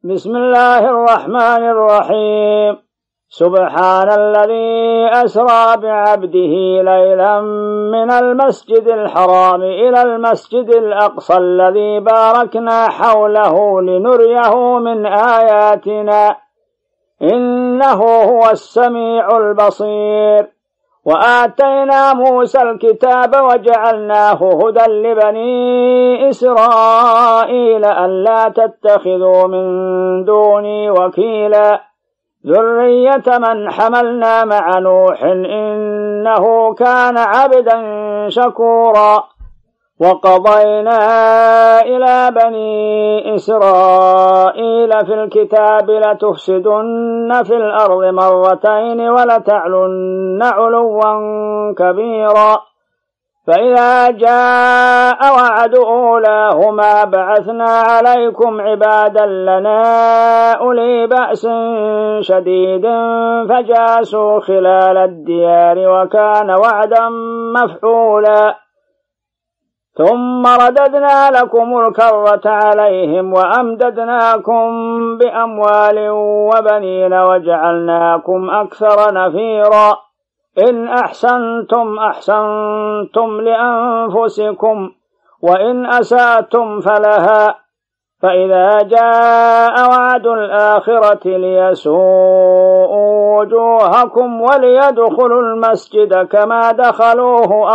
بسم الله الرحمن الرحيم. سبحان الذي أسرى بعبده ليلا من المسجد الحرام إلى المسجد الأقصى الذي باركنا حوله لنريه من آياتنا إنه هو السميع البصير. وآتينا موسى الكتاب وجعلناه هدى لبني إسرائيل ألا تتخذوا من دوني وكيلا ذرية من حملنا مع نوح إنه كان عبدا شكورا. وقضينا إلى بني إسرائيل في الكتاب لتفسدن في الأرض مرتين ولتعلن علوا كبيرا. فإذا جاء وعد أولاهما بعثنا عليكم عبادا لنا أولي بأس شديد فجاسوا خلال الديار وكان وعدا مفعولا. ثم رددنا لكم الكرة عليهم وأمددناكم بأموال وبنين وجعلناكم أكثر نفيرا. إن أحسنتم أحسنتم لأنفسكم وإن أسأتم فلها. فإذا جاء وعد الآخرة ليسوءوا وجوهكم وليدخلوا المسجد كما دخلوه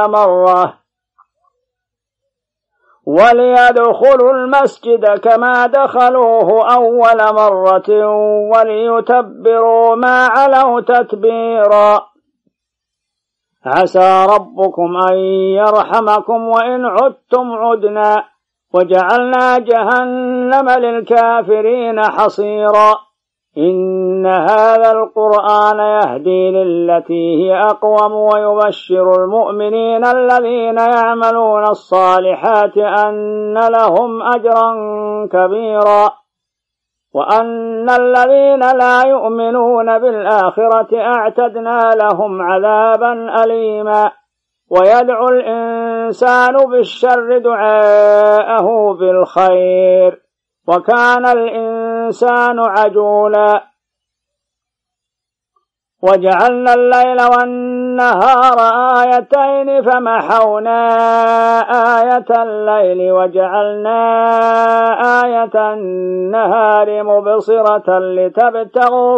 أول مرة وليتبروا ما علوا تتبيرا. عسى ربكم أن يرحمكم وإن عدتم عدنا وجعلنا جهنم للكافرين حصيرا. إن هذا القرآن يهدي للتي هي أقوم ويبشر المؤمنين الذين يعملون الصالحات أن لهم أجرا كبيرا وأن الذين لا يؤمنون بالآخرة أعتدنا لهم عذابا أليما. ويدعو الإنسان بالشر دعاءه بالخير وكان الإنسان عجولا. وجعلنا الليل والنهار آيتين فمحونا آية الليل وجعلنا آية النهار مبصرة لتبتغوا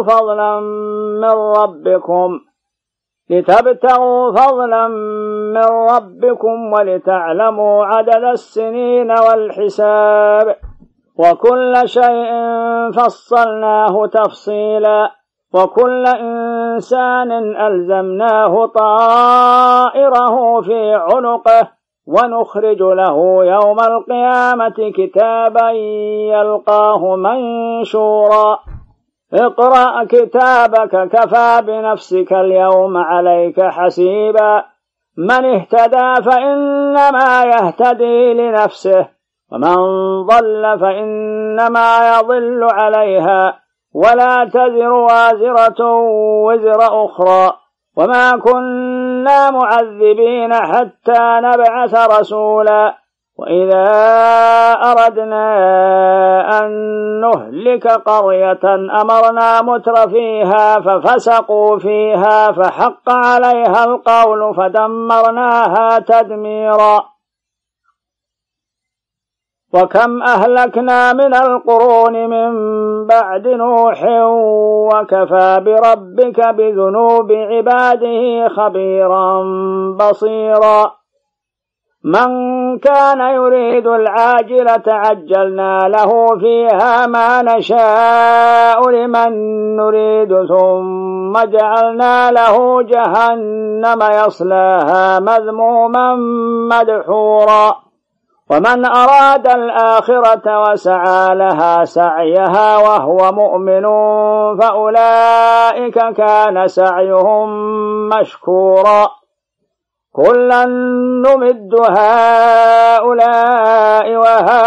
فضلا من ربكم ولتعلموا عدد السنين والحساب وكل شيء فصلناه تفصيلا. وكل إنسان ألزمناه طائره في عنقه ونخرج له يوم القيامة كتابا يلقاه منشورا. اقرأ كتابك كفى بنفسك اليوم عليك حسيبا. من اهتدى فإنما يهتدي لنفسه ومن ضل فإنما يضل عليها ولا تزر وازرة وزر أخرى وما كنا معذبين حتى نبعث رسولا. وإذا أردنا أن نهلك قرية أمرنا مترفيها ففسقوا فيها فحق عليها القول فدمرناها تدميرا. وكم أهلكنا من القرون من بعد نوح وكفى بربك بذنوب عباده خبيرا بصيرا. من كان يريد العاجلة عجلنا له فيها ما نشاء لمن نريد ثم جعلنا له جهنم يصلاها مذموما مدحورا. ومن أراد الآخرة وسعى لها سعيها وهو مؤمن فأولئك كان سعيهم مشكورا. كلا نمد هؤلاء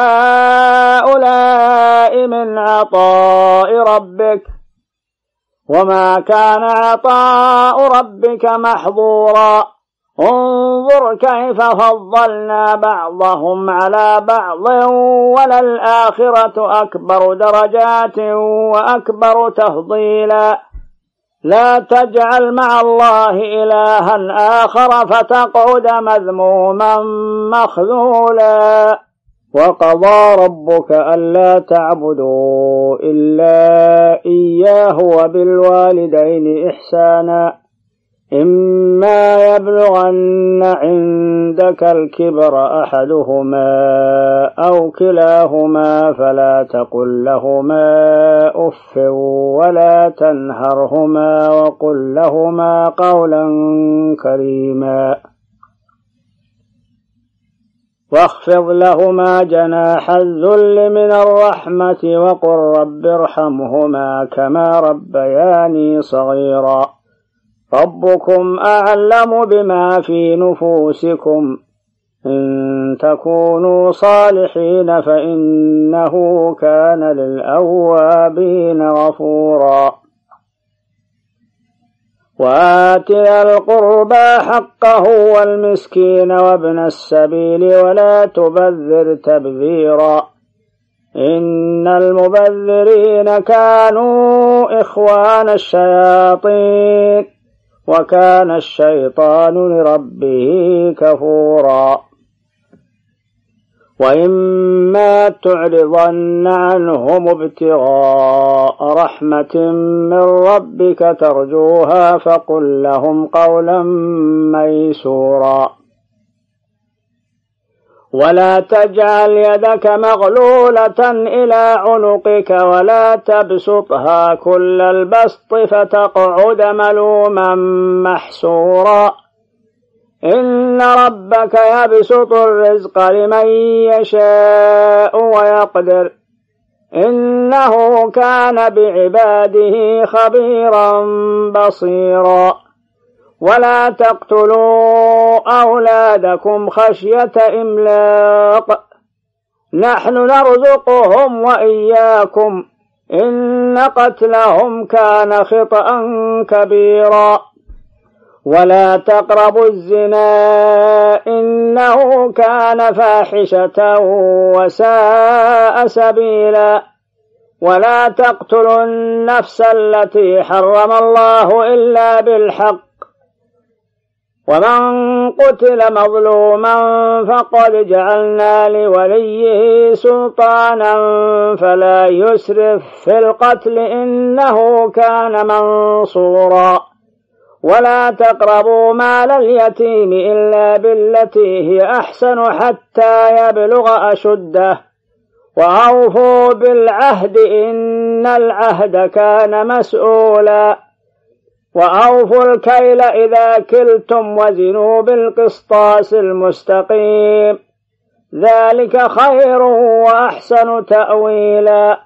وهؤلاء من عطاء ربك وما كان عطاء ربك محظورا. انظر كيف فضلنا بعضهم على بعض وللآخرة أكبر درجات وأكبر تفضيلا لا تجعل مع الله إلها آخر فتقعد مذموما مخذولا وقضى ربك ألا تعبدوا إلا إياه وبالوالدين إحسانا إما يبلغن عندك الكبر أحدهما أو كلاهما فلا تقل لهما أف ولا تنهرهما وقل لهما قولا كريما واخفض لهما جناح الذل من الرحمة وقل رب ارحمهما كما ربياني صغيرا ربكم أعلم بما في نفوسكم إن تكونوا صالحين فإنه كان للأوابين غفورا وآت ذا القربى حقه والمسكين وابن السبيل ولا تبذر تبذيرا إن المبذرين كانوا إخوان الشياطين وكان الشيطان لربه كفورا وإما تعرضن عنهم ابتغاء رحمة من ربك ترجوها فقل لهم قولا ميسورا ولا تجعل يدك مغلولة إلى عنقك ولا تبسطها كل البسط فتقعد ملوما محسورا إن ربك يبسط الرزق لمن يشاء ويقدر إنه كان بعباده خبيرا بصيرا ولا تقتلوا أولادكم خشية إملاق نحن نرزقهم وإياكم إن قتلهم كان خطأ كبيرا ولا تقربوا الزنا إنه كان فاحشة وساء سبيلا ولا تقتلوا النفس التي حرم الله إلا بالحق ومن قتل مظلوما فقد جعلنا لوليه سلطانا فلا يسرف في القتل إنه كان منصورا ولا تقربوا مال اليتيم إلا بالتي هي أحسن حتى يبلغ أشده وأوفوا بالعهد إن العهد كان مسؤولا وأوفوا الكيل إذا كلتم وزنوا بالقسطاس المستقيم ذلك خير وأحسن تأويلا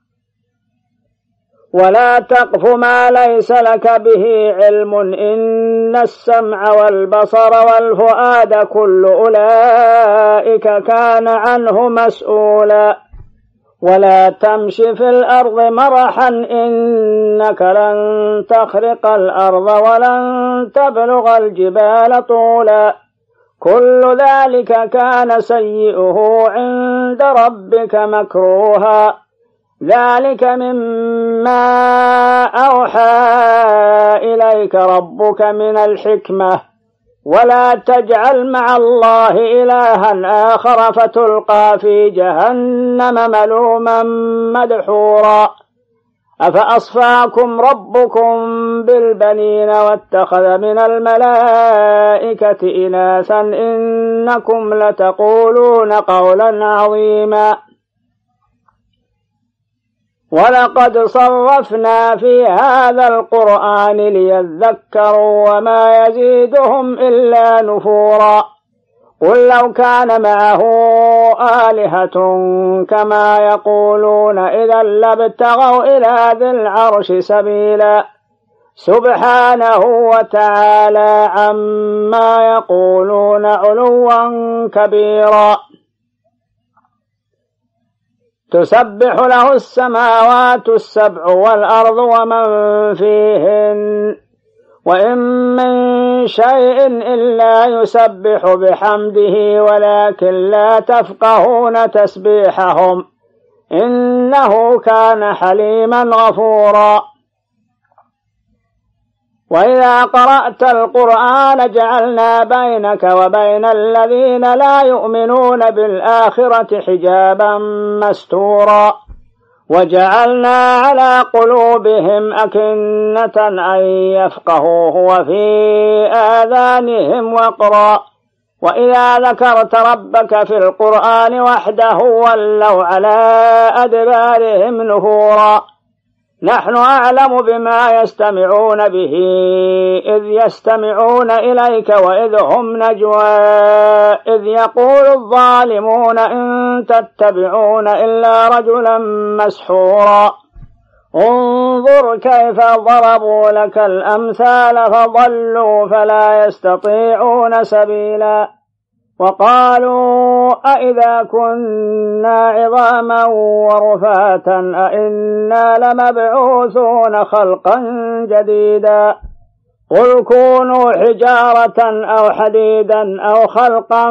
ولا تقف ما ليس لك به علم إن السمع والبصر والفؤاد كل أولئك كان عنه مسؤولا ولا تمش في الأرض مرحا إنك لن تخرق الأرض ولن تبلغ الجبال طولا كل ذلك كان سيئه عند ربك مكروها ذلك مما أوحى إليك ربك من الحكمة ولا تجعل مع الله إلها آخر فتلقى في جهنم ملوما مدحورا أفأصفاكم ربكم بالبنين واتخذ من الملائكة إناثا إنكم لتقولون قولا عظيما ولقد صرفنا في هذا القرآن ليذكروا وما يزيدهم إلا نفورا قل لو كان معه آلهة كما يقولون إذا لابتغوا إلى ذي العرش سبيلا سبحانه وتعالى عما يقولون علوا كبيرا تسبح له السماوات السبع والأرض ومن فيهن وإن من شيء إلا يسبح بحمده ولكن لا تفقهون تسبيحهم إنه كان حليما غفورا. وإذا قرأت القرآن جعلنا بينك وبين الذين لا يؤمنون بالآخرة حجابا مستورا وجعلنا على قلوبهم أكنة أن يفقهوه وفي آذانهم وقرا وإذا ذكرت ربك في القرآن وحده ولوا على أدبارهم نفورا. نحن أعلم بما يستمعون به إذ يستمعون إليك وإذ هم نجوى إذ يقول الظالمون إن تتبعون إلا رجلا مسحورا. انظر كيف ضربوا لك الأمثال فضلوا فلا يستطيعون سبيلا. وقالوا أئذا كنا عظاما ورفاتا أئنا لمبعوثون خلقا جديدا. قل كونوا حجارة أو حديدا أو خلقا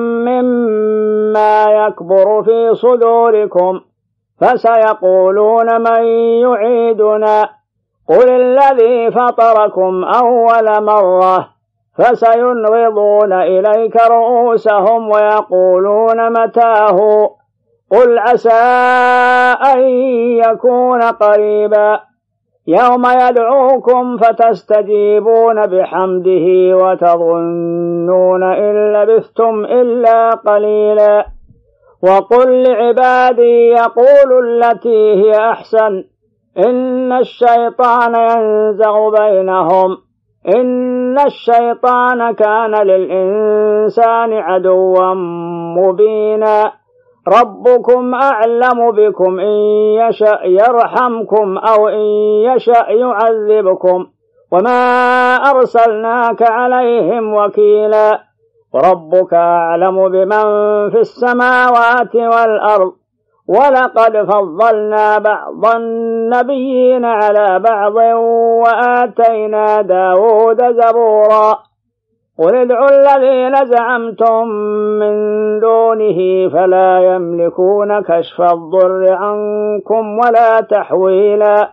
مما يكبر في صدوركم فسيقولون من يعيدنا قل الذي فطركم أول مرة فسينغضون إليك رؤوسهم ويقولون متاه قل عسى أن يكون قريبا. يوم يدعوكم فتستجيبون بحمده وتظنون إن لبثتم إلا قليلا. وقل لعبادي يقولوا التي هي أحسن إن الشيطان ينزغ بينهم إن الشيطان كان للإنسان عدوا مبينا. ربكم أعلم بكم إن يشأ يرحمكم أو إن يشأ يعذبكم وما أرسلناك عليهم وكيلا. وربك أعلم بمن في السماوات والأرض ولقد فضلنا بعض النبيين على بعض وآتينا داود زبورا. قل ادعوا الذين زعمتم من دونه فلا يملكون كشف الضر عنكم ولا تحويلا.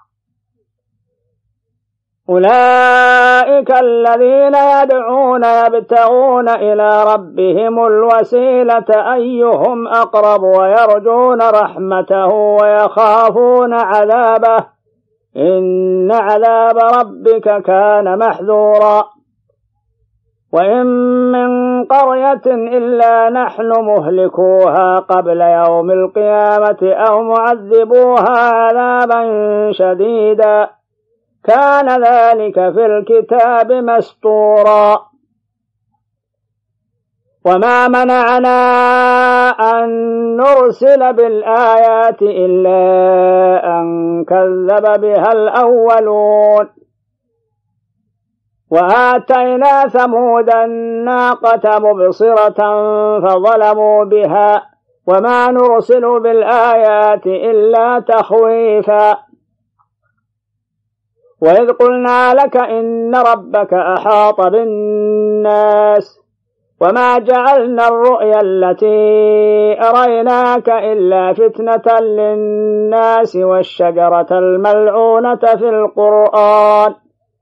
أولئك الذين يدعون يبتغون إلى ربهم الوسيلة أيهم أقرب ويرجون رحمته ويخافون عذابه إن عذاب ربك كان محذورا. وإن من قرية إلا نحن مهلكوها قبل يوم القيامة أو معذبوها عذابا شديدا كان ذلك في الكتاب مسطورا. وما منعنا أن نرسل بالآيات إلا أن كذب بها الأولون. وآتينا ثمود الناقة مبصرة فظلموا بها وما نرسل بالآيات إلا تخويفا. وإذ قلنا لك إن ربك أحاط بالناس وما جعلنا الرؤيا التي أريناك إلا فتنة للناس والشجرة الملعونة في القرآن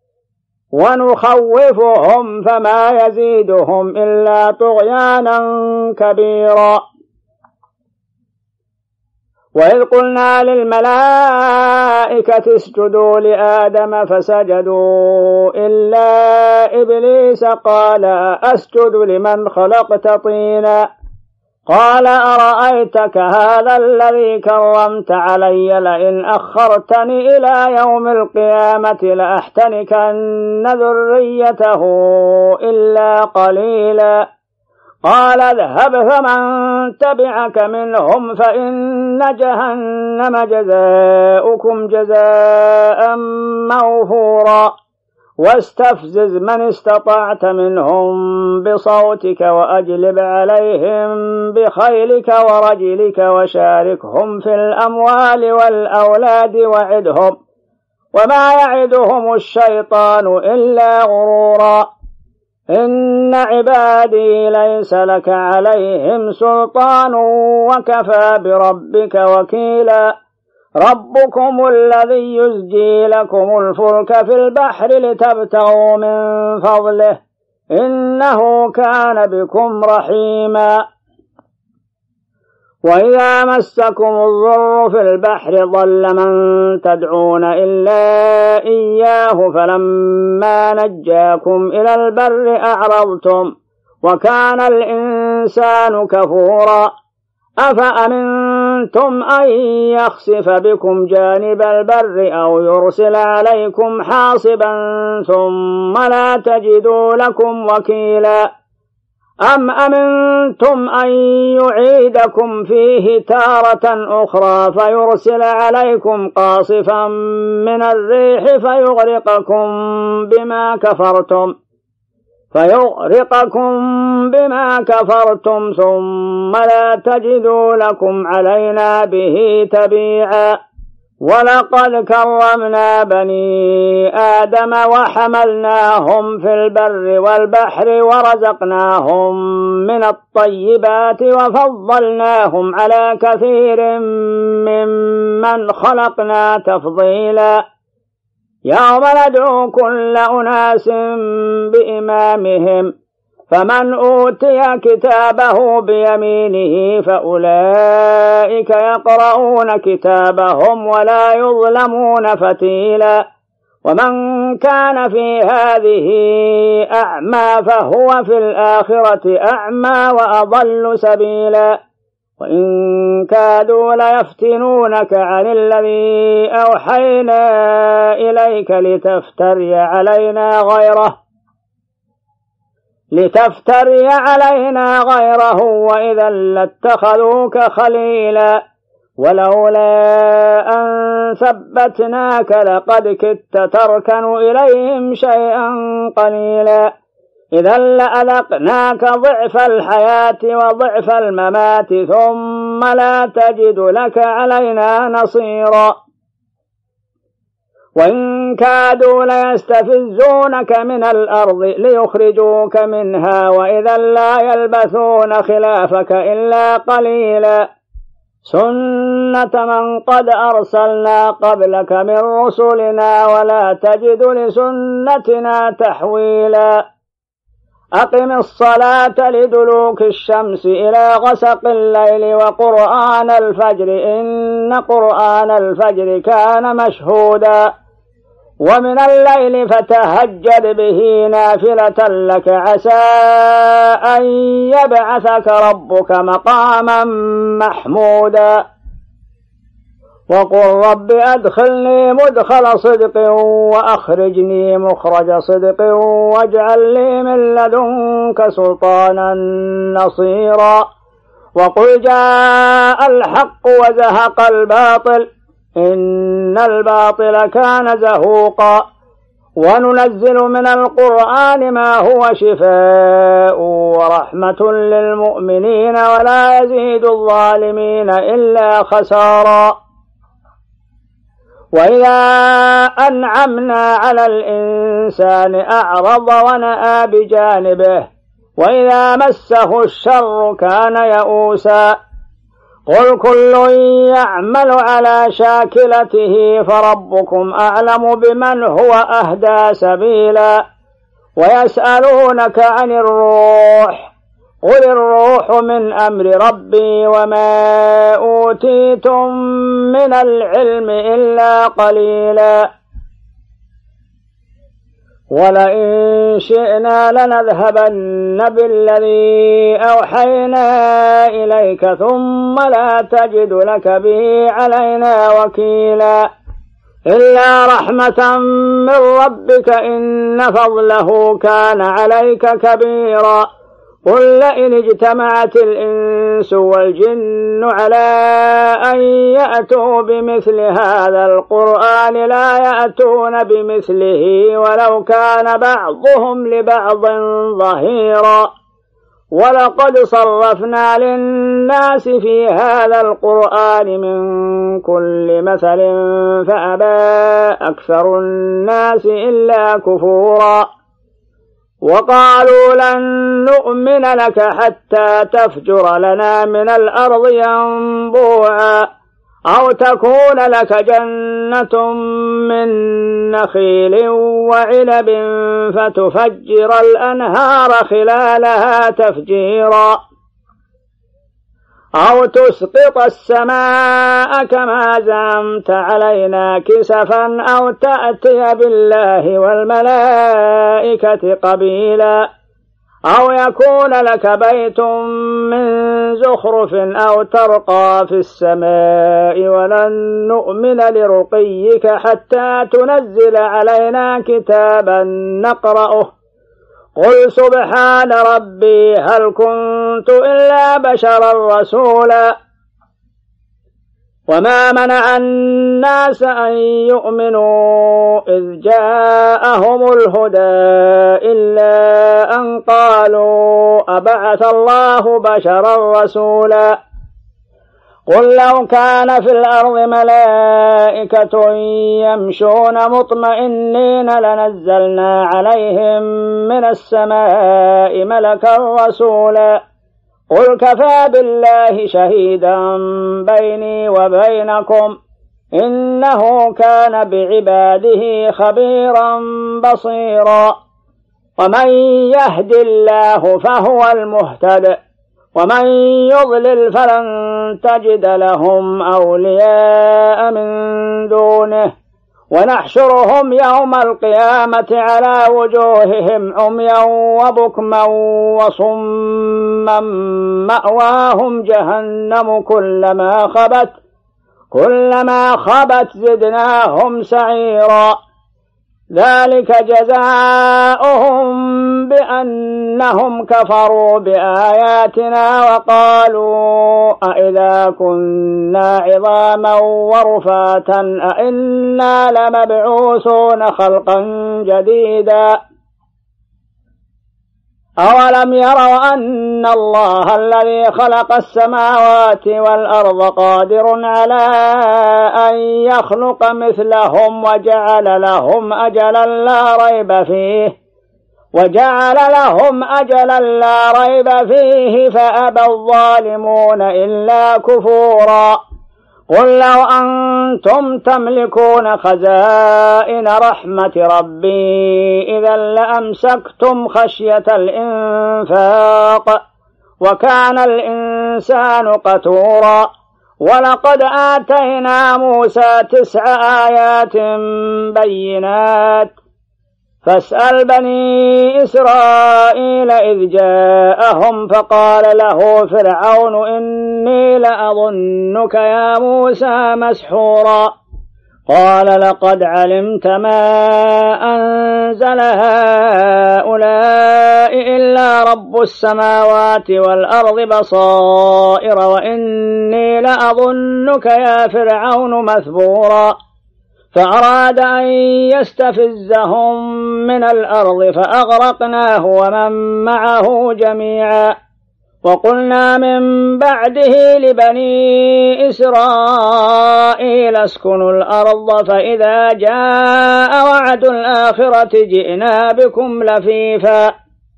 ونخوفهم فما يزيدهم إلا طغيانا كبيرا. وإذ قلنا للملائكة اسجدوا لآدم فسجدوا إلا إبليس قال أسجد لمن خلقت طينا قال أرأيتك هذا الذي كرمت علي لئن أخرتني إلى يوم القيامة لأحتنكن ذريته إلا قليلا. قال اذهب فمن تبعك منهم فإن جهنم جزاؤكم جزاء موفورا. واستفزز من استطعت منهم بصوتك وأجلب عليهم بخيلك ورجلك وشاركهم في الأموال والأولاد وما يعدهم الشيطان إلا غرورا إن عبادي ليس لك عليهم سلطان وكفى بربك وكيلا ربكم الذي يزجي لكم الفلك في البحر لتبتغوا من فضله إنه كان بكم رحيما وإذا مسكم الضر في البحر ضل من تدعون إلا إياه فلما نجاكم إلى البر أعرضتم وكان الإنسان كفورا أفأمنتم أن يخسف بكم جانب البر أو يرسل عليكم حاصبا ثم لا تجدوا لكم وكيلا أم أمنتم أن يعيدكم فيه تارة أخرى فيرسل عليكم قاصفا من الريح فيغرقكم بما كفرتم ثم لا تجدوا لكم علينا به تبيعا ولقد كرمنا بني آدم وحملناهم في البر والبحر ورزقناهم من الطيبات وفضلناهم على كثير ممن خلقنا تفضيلا يوم ندعو كل أناس بإمامهم فمن أوتي كتابه بيمينه فأولئك يقرؤون كتابهم ولا يظلمون فتيلا ومن كان في هذه أعمى فهو في الآخرة أعمى وأضل سبيلا وإن كادوا ليفتنونك عن الذي أوحينا إليك لتفتري علينا غيره وإذا لاتخذوك خليلا ولولا أن ثبتناك لقد كدت تركن إليهم شيئا قليلا إذا لأذقناك ضعف الحياة وضعف الممات ثم لا تجد لك علينا نصيرا وإن كادوا ليستفزونك من الأرض ليخرجوك منها وإذا لا يلبثون خلافك إلا قليلا سنة من قد أرسلنا قبلك من رسلنا ولا تجد لسنتنا تحويلا أقم الصلاة لدلوك الشمس إلى غسق الليل وقرآن الفجر إن قرآن الفجر كان مشهودا ومن الليل فتهجد به نافلة لك عسى أن يبعثك ربك مقاما محمودا وقل رب أدخلني مدخل صدق وأخرجني مخرج صدق واجعل لي من لدنك سلطانا نصيرا وقل جاء الحق وزهق الباطل إن الباطل كان زهوقا وننزل من القرآن ما هو شفاء ورحمة للمؤمنين ولا يزيد الظالمين إلا خسارا وإذا أنعمنا على الإنسان أعرض ونأى بجانبه وإذا مسه الشر كان يئوسا قل كل يعمل على شاكلته فربكم أعلم بمن هو أهدى سبيلا ويسألونك عن الروح قل الروح من أمر ربي وما أوتيتم من العلم إلا قليلا ولئن شئنا لنذهبن بالذي أوحينا إليك ثم لا تجد لك به علينا وكيلا إلا رحمة من ربك إن فضله كان عليك كبيرا قل لئن اجتمعت الإنس والجن على أن يأتوا بمثل هذا القرآن لا يأتون بمثله ولو كان بعضهم لبعض ظهيرا ولقد صرفنا للناس في هذا القرآن من كل مثل فأبى أكثر الناس إلا كفورا وقالوا لن نؤمن لك حتى تفجر لنا من الأرض ينبوعا أو تكون لك جنة من نخيل وعنب فتفجر الأنهار خلالها تفجيرا أو تسقط السماء كما زعمت علينا كسفا أو تأتي بالله والملائكة قبيلا أو يكون لك بيت من زخرف أو ترقى في السماء ولن نؤمن لرقيك حتى تنزل علينا كتابا نقرأه قل سبحان ربي هل كنت إلا بشرا رسولا وما منع الناس أن يؤمنوا إذ جاءهم الهدى إلا أن قالوا أبعث الله بشرا رسولا قل لو كان في الأرض ملائكة يمشون مطمئنين لنزلنا عليهم من السماء ملكا رسولا قل كفى بالله شهيدا بيني وبينكم إنه كان بعباده خبيرا بصيرا ومن يهد الله فهو المهتد ومن يضلل فلن تجد لهم أولياء من دونه ونحشرهم يوم القيامة على وجوههم عميا وبكما وصما مأواهم جهنم كلما خبت زدناهم سعيرا ذلك جزاؤهم بأنهم كفروا بآياتنا وقالوا أئذا كنا عظاما ورفاتا أئنا لمبعوثون خلقا جديدا أولم يروا أن الله الذي خلق السماوات والأرض قادر على أن يخلق مثلهم وجعل لهم أجلا لا ريب فيه فأبى الظالمون إلا كفورا قل لو أنتم تملكون خزائن رحمة ربي إذا لأمسكتم خشية الإنفاق وكان الإنسان قتورا ولقد آتينا موسى 9 آيات بينات فاسأل بني إسرائيل إذ جاءهم فقال له فرعون إني لأظنك يا موسى مسحورا قال لقد علمت ما أنزل هؤلاء إلا رب السماوات والأرض بصائر وإني لأظنك يا فرعون مثبورا فأراد أن يستفزهم من الأرض فأغرقناه ومن معه جميعا وقلنا من بعده لبني إسرائيل اسكنوا الأرض فإذا جاء وعد الآخرة جئنا بكم لفيفا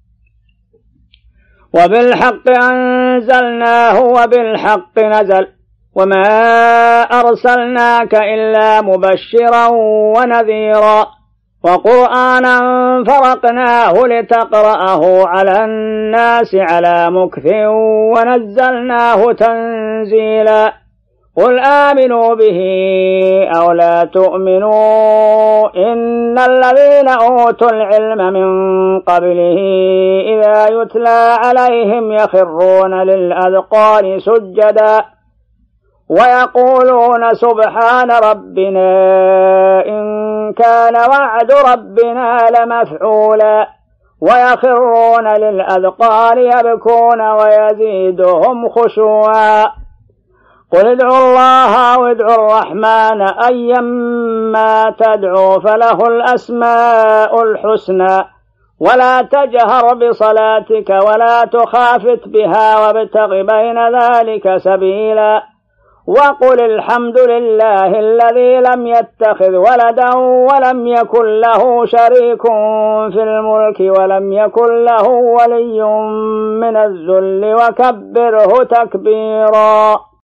وبالحق أنزلناه وبالحق نزل وما أرسلناك إلا مبشرا ونذيرا وقرآنا فرقناه لتقرأه على الناس على مكث ونزلناه تنزيلا قل آمنوا به أو لا تؤمنوا إن الذين أوتوا العلم من قبله إذا يتلى عليهم يخرون للأذقان سجدا ويقولون سبحان ربنا إن كان وعد ربنا لمفعولا ويخرون للأذقان يبكون ويزيدهم خشوعا قل ادعوا الله وادعوا الرحمن أيما تدعوا فله الأسماء الحسنى ولا تجهر بصلاتك ولا تخافت بها وابتغ بين ذلك سبيلا وقل الحمد لله الذي لم يتخذ ولدا ولم يكن له شريك في الملك ولم يكن له ولي من الذل وكبره تكبيرا.